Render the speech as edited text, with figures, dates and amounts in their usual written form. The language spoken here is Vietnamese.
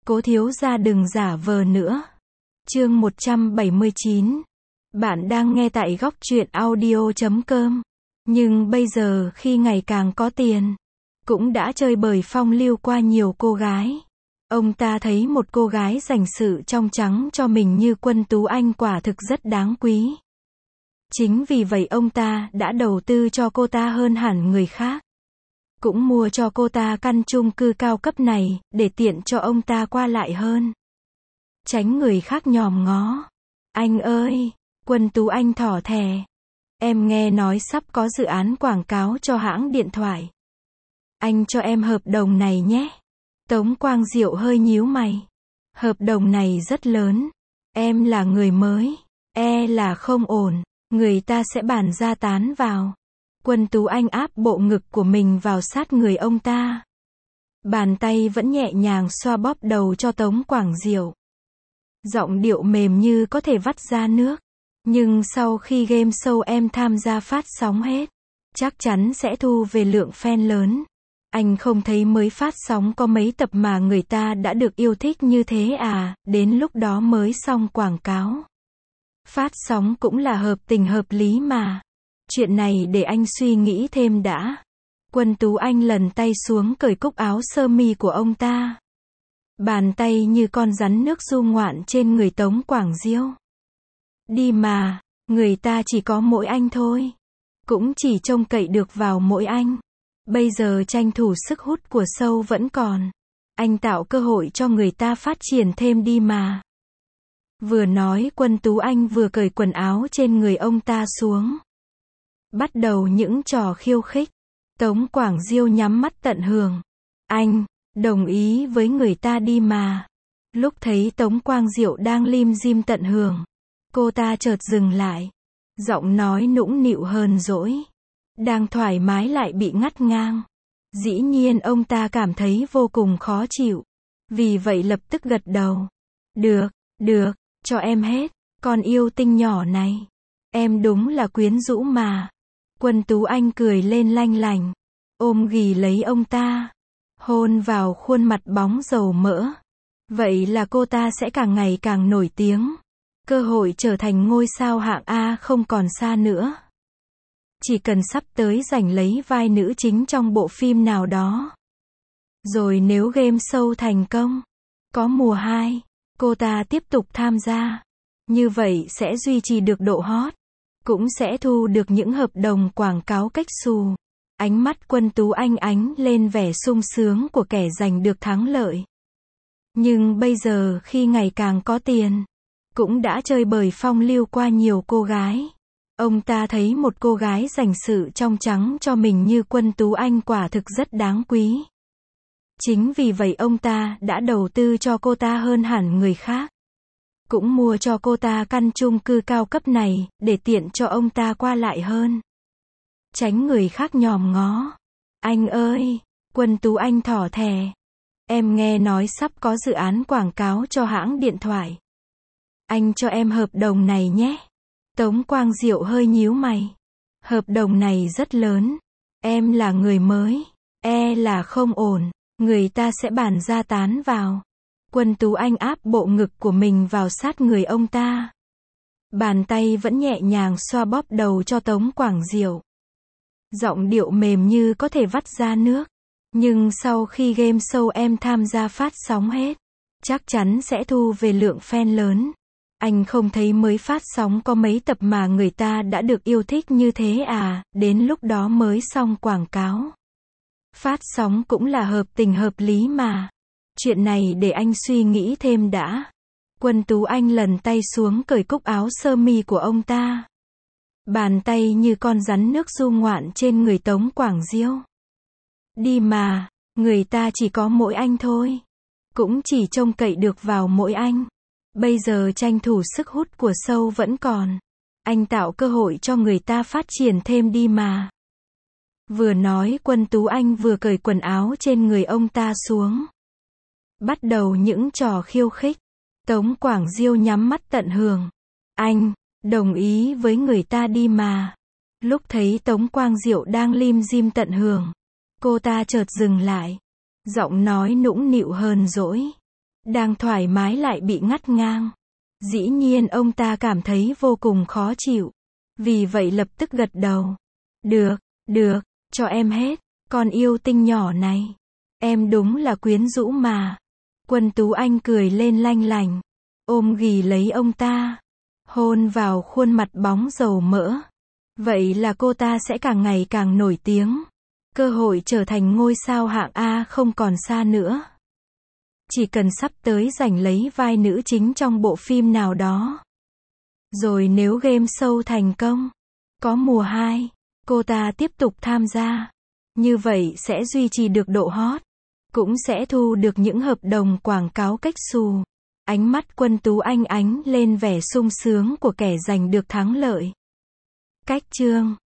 Cố thiếu gia đừng giả vờ nữa. Chương 179. Bạn đang nghe tại góc truyện audio.com. Nhưng bây giờ khi ngày càng có tiền, cũng đã chơi bời phong lưu qua nhiều cô gái. Ông ta thấy một cô gái dành sự trong trắng cho mình như Quân Tú Anh quả thực rất đáng quý. Chính vì vậy ông ta đã đầu tư cho cô ta hơn hẳn người khác. Cũng mua cho cô ta căn chung cư cao cấp này, để tiện cho ông ta qua lại hơn. Tránh người khác nhòm ngó. Anh ơi, Quân Tú Anh thỏ thẻ. Em nghe nói sắp có dự án quảng cáo cho hãng điện thoại. Anh cho em hợp đồng này nhé. Tống Quang Diệu hơi nhíu mày. Hợp đồng này rất lớn. Em là người mới. Là không ổn. Người ta sẽ bàn ra tán vào. Quân Tú Anh áp bộ ngực của mình vào sát người ông ta. Bàn tay vẫn nhẹ nhàng xoa bóp đầu cho Tống Quang Diệu. Giọng điệu mềm như có thể vắt ra nước. Nhưng sau khi game show em tham gia phát sóng hết, chắc chắn sẽ thu về lượng fan lớn. Anh không thấy mới phát sóng có mấy tập mà người ta đã được yêu thích như thế à, đến lúc đó mới xong quảng cáo. Phát sóng cũng là hợp tình hợp lý mà. Chuyện này để anh suy nghĩ thêm đã. Quân Tú Anh lần tay xuống cởi cúc áo sơ mi của ông ta. Bàn tay như con rắn nước du ngoạn trên người Tống Quang Diệu. Đi mà, người ta chỉ có mỗi anh thôi. Cũng chỉ trông cậy được vào mỗi anh. Bây giờ tranh thủ sức hút của show vẫn còn. Anh tạo cơ hội cho người ta phát triển thêm đi mà. Vừa nói Quân Tú Anh vừa cởi quần áo trên người ông ta xuống. Bắt đầu những trò khiêu khích. Tống Quang Diệu nhắm mắt tận hưởng. Anh, đồng ý với người ta đi mà. Lúc thấy Tống Quang Diệu đang lim dim tận hưởng, cô ta chợt dừng lại. Giọng nói nũng nịu hờn dỗi. Đang thoải mái lại bị ngắt ngang. Dĩ nhiên ông ta cảm thấy vô cùng khó chịu. Vì vậy lập tức gật đầu. Được, cho em hết. Con yêu tinh nhỏ này. Em đúng là quyến rũ mà. Quân Tú Anh cười lên lanh lành. Ôm ghì lấy ông ta. Hôn vào khuôn mặt bóng dầu mỡ. Vậy là cô ta sẽ càng ngày càng nổi tiếng. Cơ hội trở thành ngôi sao hạng A không còn xa nữa. Chỉ cần sắp tới giành lấy vai nữ chính trong bộ phim nào đó. Rồi nếu game show thành công, có mùa 2, cô ta tiếp tục tham gia. Như vậy sẽ duy trì được độ hot. Cũng sẽ thu được những hợp đồng quảng cáo cách xù. Ánh mắt Quân Tú Anh ánh lên vẻ sung sướng của kẻ giành được thắng lợi. Nhưng bây giờ khi ngày càng có tiền, cũng đã chơi bời phong lưu qua nhiều cô gái. Ông ta thấy một cô gái dành sự trong trắng cho mình như Quân Tú Anh quả thực rất đáng quý. Chính vì vậy ông ta đã đầu tư cho cô ta hơn hẳn người khác. Cũng mua cho cô ta căn chung cư cao cấp này, để tiện cho ông ta qua lại hơn. Tránh người khác nhòm ngó. Anh ơi, Quân Tú Anh thỏ thẻ. Em nghe nói sắp có dự án quảng cáo cho hãng điện thoại. Anh cho em hợp đồng này nhé. Tống Quang Diệu hơi nhíu mày. Hợp đồng này rất lớn. Em là người mới. Là không ổn. Người ta sẽ bàn ra tán vào. Quân Tú Anh áp bộ ngực của mình vào sát người ông ta. Bàn tay vẫn nhẹ nhàng xoa bóp đầu cho Tống Quang Diệu. Giọng điệu mềm như có thể vắt ra nước. Nhưng sau khi game show em tham gia phát sóng hết, chắc chắn sẽ thu về lượng fan lớn. Anh không thấy mới phát sóng có mấy tập mà người ta đã được yêu thích như thế à, đến lúc đó mới xong quảng cáo. Phát sóng cũng là hợp tình hợp lý mà. Chuyện này để anh suy nghĩ thêm đã. Quân Tú Anh lần tay xuống cởi cúc áo sơ mi của ông ta. Bàn tay như con rắn nước du ngoạn trên người Tống Quang Diệu. Đi mà, người ta chỉ có mỗi anh thôi. Cũng chỉ trông cậy được vào mỗi anh. Bây giờ tranh thủ sức hút của show vẫn còn. Anh tạo cơ hội cho người ta phát triển thêm đi mà. Vừa nói Quân Tú Anh vừa cởi quần áo trên người ông ta xuống. Bắt đầu những trò khiêu khích. Tống Quang Diệu nhắm mắt tận hưởng. Anh, đồng ý với người ta đi mà. Lúc thấy Tống Quang Diệu đang lim dim tận hưởng, cô ta chợt dừng lại. Giọng nói nũng nịu hờn dỗi. đang thoải mái lại bị ngắt ngang. Dĩ nhiên ông ta cảm thấy vô cùng khó chịu. Vì vậy lập tức gật đầu. Được, cho em hết. Con yêu tinh nhỏ này. Em đúng là quyến rũ mà. Quân Tú Anh cười lên lanh lảnh. Ôm ghì lấy ông ta. Hôn vào khuôn mặt bóng dầu mỡ. Vậy là cô ta sẽ càng ngày càng nổi tiếng. Cơ hội trở thành ngôi sao hạng A không còn xa nữa. Chỉ cần sắp tới giành lấy vai nữ chính trong bộ phim nào đó. Rồi nếu game show thành công, có mùa 2, cô ta tiếp tục tham gia. Như vậy sẽ duy trì được độ hot. Cũng sẽ thu được những hợp đồng quảng cáo cách xù. Ánh mắt Quân Tú Anh ánh lên vẻ sung sướng của kẻ giành được thắng lợi. Cách chương